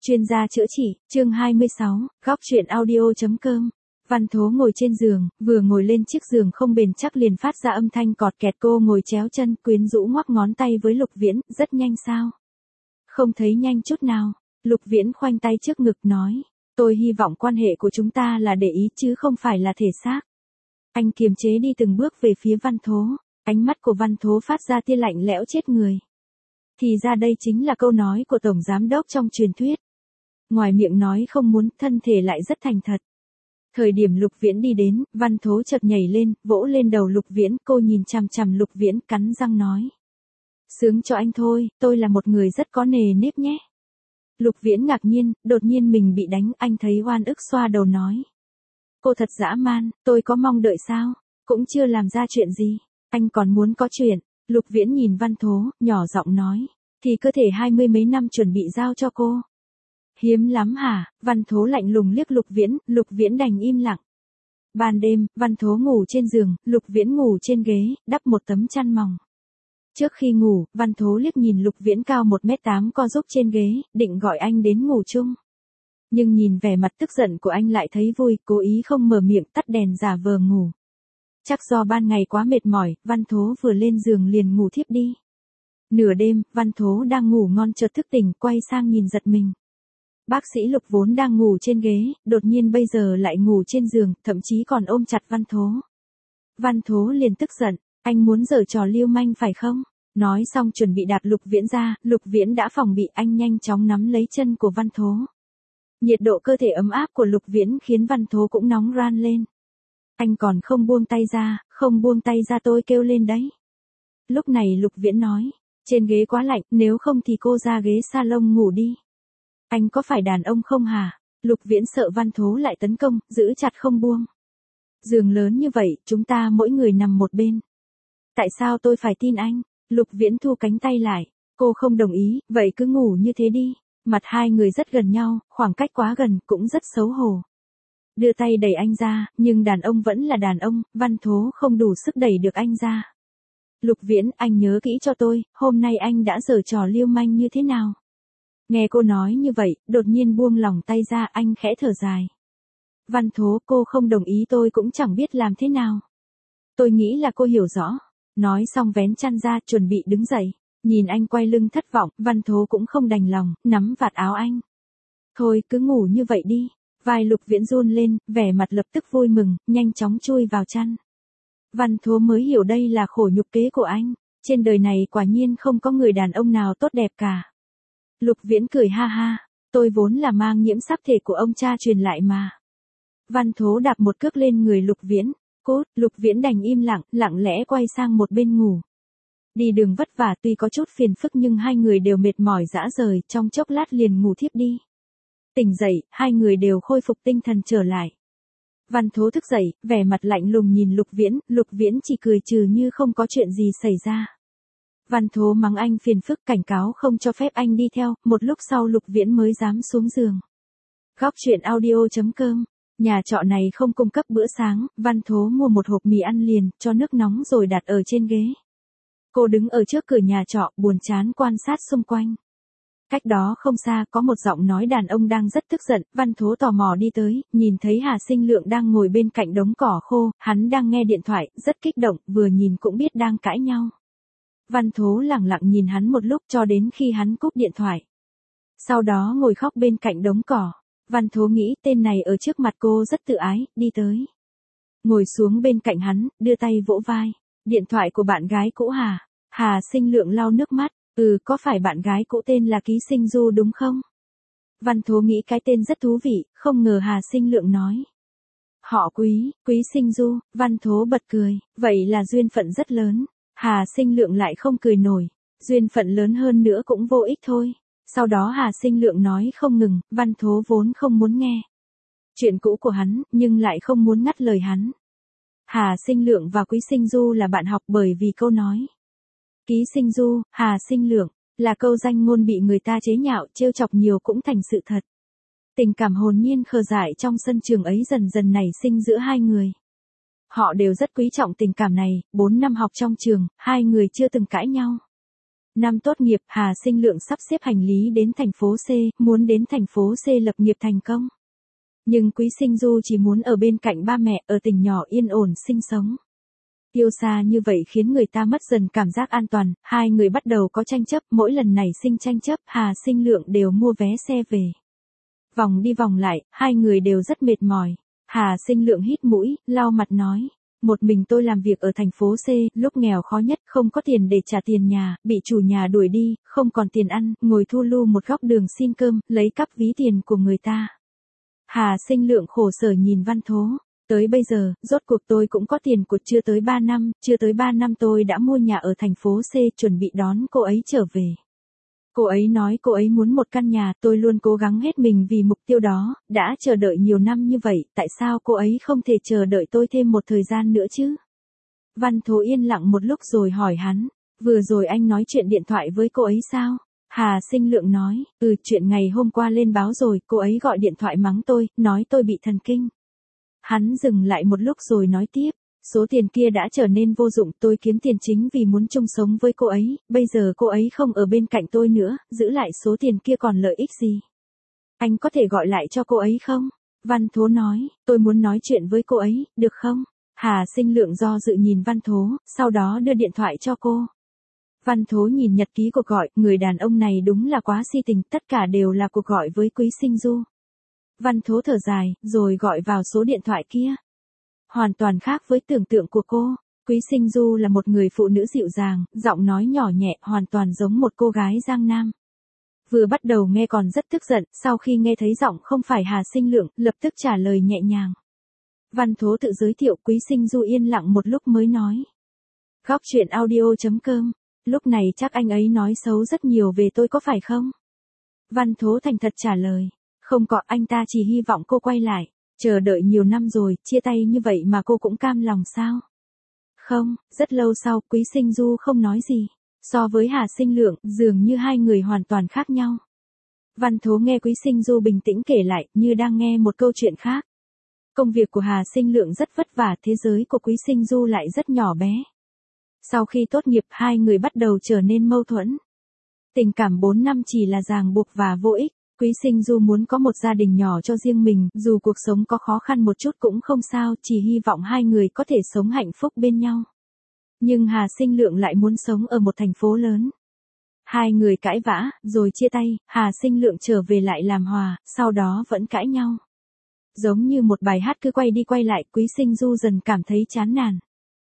Chuyên gia chữa trị, chương 26, góc truyện audio.com. Văn Thố ngồi trên giường, vừa ngồi lên chiếc giường không bền chắc liền phát ra âm thanh cọt kẹt. Cô ngồi chéo chân, quyến rũ ngoắc ngón tay với Lục Viễn, rất nhanh sao? Không thấy nhanh chút nào. Lục Viễn khoanh tay trước ngực nói, tôi hy vọng quan hệ của chúng ta là để ý chứ không phải là thể xác. Anh kiềm chế đi từng bước về phía Văn Thố, ánh mắt của Văn Thố phát ra tia lạnh lẽo chết người. Thì ra đây chính là câu nói của Tổng Giám Đốc trong truyền thuyết. Ngoài miệng nói không muốn, thân thể lại rất thành thật. Thời điểm Lục Viễn đi đến, Văn Thố chợt nhảy lên, vỗ lên đầu Lục Viễn, cô nhìn chằm chằm Lục Viễn, cắn răng nói. Sướng cho anh thôi, tôi là một người rất có nề nếp nhé. Lục Viễn ngạc nhiên, đột nhiên mình bị đánh, anh thấy oan ức xoa đầu nói. Cô thật dã man, tôi có mong đợi sao? Cũng chưa làm ra chuyện gì, anh còn muốn có chuyện. Lục Viễn nhìn Văn Thố, nhỏ giọng nói. Thì cơ thể 20 mấy năm chuẩn bị giao cho cô. Hiếm lắm hả? Văn Thố lạnh lùng liếc Lục Viễn đành im lặng. Ban đêm, Văn Thố ngủ trên giường, Lục Viễn ngủ trên ghế, đắp một tấm chăn mỏng. Trước khi ngủ, Văn Thố liếc nhìn Lục Viễn cao 1m8 co giúp trên ghế, định gọi anh đến ngủ chung. Nhưng nhìn vẻ mặt tức giận của anh lại thấy vui, cố ý không mở miệng, tắt đèn giả vờ ngủ. Chắc do ban ngày quá mệt mỏi, Văn Thố vừa lên giường liền ngủ thiếp đi. Nửa đêm, Văn Thố đang ngủ ngon chợt thức tỉnh, quay sang nhìn giật mình. Bác sĩ Lục vốn đang ngủ trên ghế, đột nhiên bây giờ lại ngủ trên giường, thậm chí còn ôm chặt Văn Thố. Văn Thố liền tức giận, anh muốn giở trò lưu manh phải không? Nói xong chuẩn bị đạp Lục Viễn ra, Lục Viễn đã phòng bị, anh nhanh chóng nắm lấy chân của Văn Thố. Nhiệt độ cơ thể ấm áp của Lục Viễn khiến Văn Thố cũng nóng ran lên. Anh còn không buông tay ra, không buông tay ra tôi kêu lên đấy. Lúc này Lục Viễn nói, trên ghế quá lạnh, nếu không thì cô ra ghế salon ngủ đi. Anh có phải đàn ông không hả? Lục Viễn sợ Văn Thố lại tấn công, giữ chặt không buông. Giường lớn như vậy, chúng ta mỗi người nằm một bên. Tại sao tôi phải tin anh? Lục Viễn thu cánh tay lại. Cô không đồng ý, vậy cứ ngủ như thế đi. Mặt hai người rất gần nhau, khoảng cách quá gần, cũng rất xấu hổ. Đưa tay đẩy anh ra, nhưng đàn ông vẫn là đàn ông, Văn Thố không đủ sức đẩy được anh ra. Lục Viễn, anh nhớ kỹ cho tôi, hôm nay anh đã giở trò lưu manh như thế nào? Nghe cô nói như vậy, đột nhiên buông lỏng tay ra, anh khẽ thở dài. Văn Thố, cô không đồng ý tôi cũng chẳng biết làm thế nào. Tôi nghĩ là cô hiểu rõ. Nói xong vén chăn ra, chuẩn bị đứng dậy. Nhìn anh quay lưng thất vọng, Văn Thố cũng không đành lòng, nắm vạt áo anh. Thôi, cứ ngủ như vậy đi. Vai Lục Viễn run lên, vẻ mặt lập tức vui mừng, nhanh chóng chui vào chăn. Văn Thố mới hiểu đây là khổ nhục kế của anh. Trên đời này quả nhiên không có người đàn ông nào tốt đẹp cả. Lục Viễn cười ha ha, tôi vốn là mang nhiễm sắc thể của ông cha truyền lại mà. Văn Thố đạp một cước lên người Lục Viễn, cốt, Lục Viễn đành im lặng, lặng lẽ quay sang một bên ngủ. Đi đường vất vả tuy có chút phiền phức nhưng hai người đều mệt mỏi rã rời, trong chốc lát liền ngủ thiếp đi. Tỉnh dậy, hai người đều khôi phục tinh thần trở lại. Văn Thố thức dậy, vẻ mặt lạnh lùng nhìn Lục Viễn chỉ cười trừ như không có chuyện gì xảy ra. Văn Thố mắng anh phiền phức, cảnh cáo không cho phép anh đi theo, một lúc sau Lục Viễn mới dám xuống giường. Góc truyện audio.com. Nhà trọ này không cung cấp bữa sáng, Văn Thố mua một hộp mì ăn liền, cho nước nóng rồi đặt ở trên ghế. Cô đứng ở trước cửa nhà trọ, buồn chán quan sát xung quanh. Cách đó không xa có một giọng nói đàn ông đang rất tức giận, Văn Thố tò mò đi tới, nhìn thấy Hà Sinh Lượng đang ngồi bên cạnh đống cỏ khô, hắn đang nghe điện thoại, rất kích động, vừa nhìn cũng biết đang cãi nhau. Văn Thố lẳng lặng nhìn hắn một lúc cho đến khi hắn cúp điện thoại. Sau đó ngồi khóc bên cạnh đống cỏ. Văn Thố nghĩ tên này ở trước mặt cô rất tự ái, đi tới. Ngồi xuống bên cạnh hắn, đưa tay vỗ vai. Điện thoại của bạn gái cũ hả? Hà Sinh Lượng lau nước mắt. Có phải bạn gái cũ tên là Ký Sinh Du đúng không? Văn Thố nghĩ cái tên rất thú vị, không ngờ Hà Sinh Lượng nói. Họ Quý Sinh Du, Văn Thố bật cười, vậy là duyên phận rất lớn. Hà Sinh Lượng lại không cười nổi, duyên phận lớn hơn nữa cũng vô ích thôi. Sau đó Hà Sinh Lượng nói không ngừng, Văn Thố vốn không muốn nghe chuyện cũ của hắn, nhưng lại không muốn ngắt lời hắn. Hà Sinh Lượng và Quý Sinh Du là bạn học bởi vì câu nói Ký Sinh Du, Hà Sinh Lượng, là câu danh ngôn bị người ta chế nhạo, trêu chọc nhiều cũng thành sự thật. Tình cảm hồn nhiên khờ dại trong sân trường ấy dần dần nảy sinh giữa hai người. Họ đều rất quý trọng tình cảm này, 4 năm học trong trường, hai người chưa từng cãi nhau. Năm tốt nghiệp, Hà Sinh Lượng sắp xếp hành lý đến thành phố C, muốn đến thành phố C lập nghiệp thành công. Nhưng Quý Sinh Du chỉ muốn ở bên cạnh ba mẹ, ở tỉnh nhỏ yên ổn sinh sống. Yêu xa như vậy khiến người ta mất dần cảm giác an toàn, hai người bắt đầu có tranh chấp, mỗi lần nảy sinh tranh chấp, Hà Sinh Lượng đều mua vé xe về. Vòng đi vòng lại, hai người đều rất mệt mỏi. Hà Sinh Lượng hít mũi, lau mặt nói. Một mình tôi làm việc ở thành phố C, lúc nghèo khó nhất, không có tiền để trả tiền nhà, bị chủ nhà đuổi đi, không còn tiền ăn, ngồi thu lu một góc đường xin cơm, lấy cắp ví tiền của người ta. Hà Sinh Lượng khổ sở nhìn Văn Thố. Tới bây giờ, rốt cuộc tôi cũng có tiền của chưa tới 3 năm tôi đã mua nhà ở thành phố C chuẩn bị đón cô ấy trở về. Cô ấy nói cô ấy muốn một căn nhà, tôi luôn cố gắng hết mình vì mục tiêu đó, đã chờ đợi nhiều năm như vậy, tại sao cô ấy không thể chờ đợi tôi thêm một thời gian nữa chứ? Văn Thố yên lặng một lúc rồi hỏi hắn, vừa rồi anh nói chuyện điện thoại với cô ấy sao? Hà Sinh Lượng nói, chuyện ngày hôm qua lên báo rồi, cô ấy gọi điện thoại mắng tôi, nói tôi bị thần kinh. Hắn dừng lại một lúc rồi nói tiếp, số tiền kia đã trở nên vô dụng, tôi kiếm tiền chính vì muốn chung sống với cô ấy, bây giờ cô ấy không ở bên cạnh tôi nữa, giữ lại số tiền kia còn lợi ích gì? Anh có thể gọi lại cho cô ấy không? Văn Thố nói, tôi muốn nói chuyện với cô ấy, được không? Hà Sinh Lượng do dự nhìn Văn Thố, sau đó đưa điện thoại cho cô. Văn Thố nhìn nhật ký cuộc gọi, người đàn ông này đúng là quá si tình, tất cả đều là cuộc gọi với Quý Sinh Du. Văn Thố thở dài, rồi gọi vào số điện thoại kia. Hoàn toàn khác với tưởng tượng của cô. Quý Sinh Du là một người phụ nữ dịu dàng, giọng nói nhỏ nhẹ, hoàn toàn giống một cô gái Giang Nam. Vừa bắt đầu nghe còn rất tức giận, sau khi nghe thấy giọng không phải Hà Sinh Lượng, lập tức trả lời nhẹ nhàng. Văn Thố tự giới thiệu, Quý Sinh Du yên lặng một lúc mới nói. Góc chuyện audio.com, lúc này chắc anh ấy nói xấu rất nhiều về tôi có phải không? Văn Thố thành thật trả lời. Không có, anh ta chỉ hy vọng cô quay lại. Chờ đợi nhiều năm rồi, chia tay như vậy mà cô cũng cam lòng sao? Không, rất lâu sau, Quý Sinh Du không nói gì. So với Hà Sinh Lượng, dường như hai người hoàn toàn khác nhau. Văn Thố nghe Quý Sinh Du bình tĩnh kể lại, như đang nghe một câu chuyện khác. Công việc của Hà Sinh Lượng rất vất vả, thế giới của Quý Sinh Du lại rất nhỏ bé. Sau khi tốt nghiệp, hai người bắt đầu trở nên mâu thuẫn. Tình cảm 4 năm chỉ là ràng buộc và vô ích. Quý Sinh Du muốn có một gia đình nhỏ cho riêng mình, dù cuộc sống có khó khăn một chút cũng không sao, chỉ hy vọng hai người có thể sống hạnh phúc bên nhau. Nhưng Hà Sinh Lượng lại muốn sống ở một thành phố lớn. Hai người cãi vã, rồi chia tay, Hà Sinh Lượng trở về lại làm hòa, sau đó vẫn cãi nhau. Giống như một bài hát cứ quay đi quay lại, Quý Sinh Du dần cảm thấy chán nản.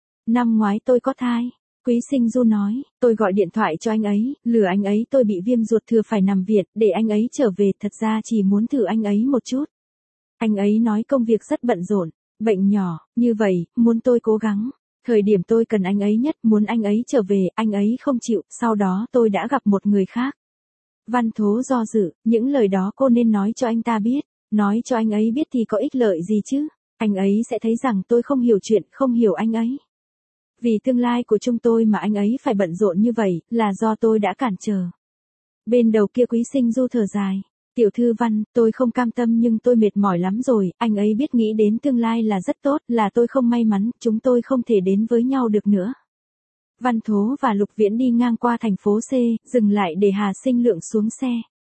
Năm ngoái tôi có thai. Quý Sinh Du nói, tôi gọi điện thoại cho anh ấy, lừa anh ấy tôi bị viêm ruột thừa phải nằm viện, để anh ấy trở về, thật ra chỉ muốn thử anh ấy một chút. Anh ấy nói công việc rất bận rộn, bệnh nhỏ, như vậy, muốn tôi cố gắng. Thời điểm tôi cần anh ấy nhất, muốn anh ấy trở về, anh ấy không chịu, sau đó tôi đã gặp một người khác. Văn Thố do dự, những lời đó cô nên nói cho anh ta biết, nói cho anh ấy biết thì có ích lợi gì chứ, anh ấy sẽ thấy rằng tôi không hiểu chuyện, không hiểu anh ấy. Vì tương lai của chúng tôi mà anh ấy phải bận rộn như vậy, là do tôi đã cản trở. Bên đầu kia Quý Sinh Du thở dài. Tiểu thư Văn, tôi không cam tâm nhưng tôi mệt mỏi lắm rồi, anh ấy biết nghĩ đến tương lai là rất tốt, là tôi không may mắn, chúng tôi không thể đến với nhau được nữa. Văn Thố và Lục Viễn đi ngang qua thành phố C, dừng lại để Hà Sinh Lượng xuống xe.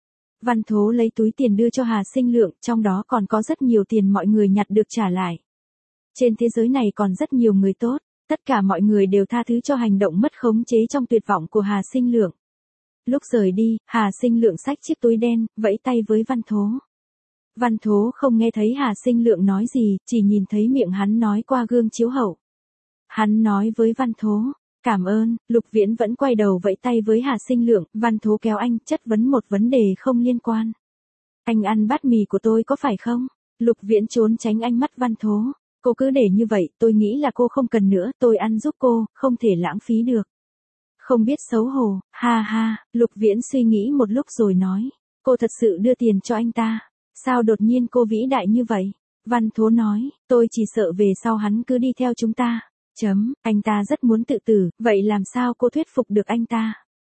Văn Thố lấy túi tiền đưa cho Hà Sinh Lượng, trong đó còn có rất nhiều tiền mọi người nhặt được trả lại. Trên thế giới này còn rất nhiều người tốt. Tất cả mọi người đều tha thứ cho hành động mất khống chế trong tuyệt vọng của Hà Sinh Lượng. Lúc rời đi, Hà Sinh Lượng xách chiếc túi đen, vẫy tay với Văn Thố. Văn Thố không nghe thấy Hà Sinh Lượng nói gì, chỉ nhìn thấy miệng hắn nói qua gương chiếu hậu. Hắn nói với Văn Thố, cảm ơn. Lục Viễn vẫn quay đầu vẫy tay với Hà Sinh Lượng, Văn Thố kéo anh, chất vấn một vấn đề không liên quan. Anh ăn bát mì của tôi có phải không? Lục Viễn trốn tránh ánh mắt Văn Thố. Cô cứ để như vậy, tôi nghĩ là cô không cần nữa, tôi ăn giúp cô, không thể lãng phí được. Không biết xấu hổ, ha ha, Lục Viễn suy nghĩ một lúc rồi nói, cô thật sự đưa tiền cho anh ta, sao đột nhiên cô vĩ đại như vậy? Văn Thố nói, tôi chỉ sợ về sau hắn cứ đi theo chúng ta. Anh ta rất muốn tự tử, vậy làm sao cô thuyết phục được anh ta?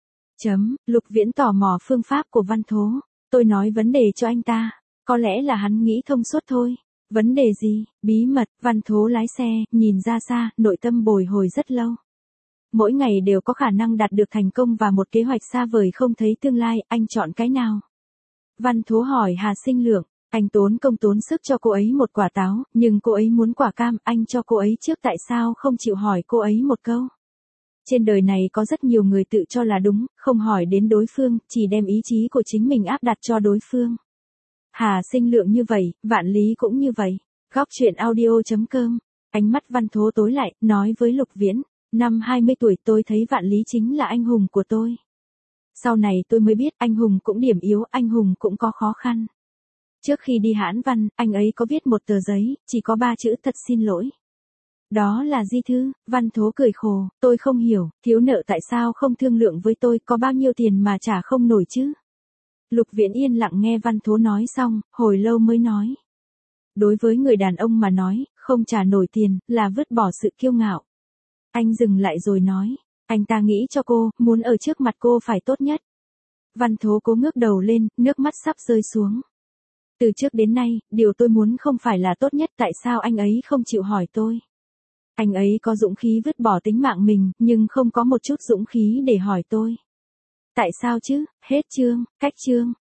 Lục Viễn tò mò phương pháp của Văn Thố, tôi nói vấn đề cho anh ta, có lẽ là hắn nghĩ thông suốt thôi. Vấn đề gì? Bí mật. Văn Thố lái xe, nhìn ra xa, nội tâm bồi hồi rất lâu. mỗi ngày đều có khả năng đạt được thành công và một kế hoạch xa vời không thấy tương lai, anh chọn cái nào? Văn Thố hỏi Hà Sinh Lượng, anh tốn công tốn sức cho cô ấy một quả táo, nhưng cô ấy muốn quả cam, anh cho cô ấy trước tại sao không chịu hỏi cô ấy một câu? Trên đời này có rất nhiều người tự cho là đúng, không hỏi đến đối phương, chỉ đem ý chí của chính mình áp đặt cho đối phương. Hà Sinh Lượng như vậy, Vạn Lý cũng như vậy. Góc chuyện audio.com. Ánh mắt Văn Thố tối lại, nói với Lục Viễn, năm 20 tuổi tôi thấy Vạn Lý chính là anh hùng của tôi. Sau này tôi mới biết anh hùng cũng điểm yếu, anh hùng cũng có khó khăn. Trước khi đi Hãn Văn, anh ấy có viết một tờ giấy, chỉ có 3 chữ thật xin lỗi. Đó là di thư. Văn Thố cười khổ, tôi không hiểu, thiếu nợ tại sao không thương lượng với tôi, có bao nhiêu tiền mà trả không nổi chứ. Lục Viễn yên lặng nghe Văn Thố nói xong, hồi lâu mới nói. Đối với người đàn ông mà nói, không trả nổi tiền, là vứt bỏ sự kiêu ngạo. Anh dừng lại rồi nói, anh ta nghĩ cho cô, muốn ở trước mặt cô phải tốt nhất. Văn Thố cố ngước đầu lên, nước mắt sắp rơi xuống. Từ trước đến nay, điều tôi muốn không phải là tốt nhất, tại sao anh ấy không chịu hỏi tôi? Anh ấy có dũng khí vứt bỏ tính mạng mình, nhưng không có một chút dũng khí để hỏi tôi. Tại sao chứ? Hết chương, cách chương.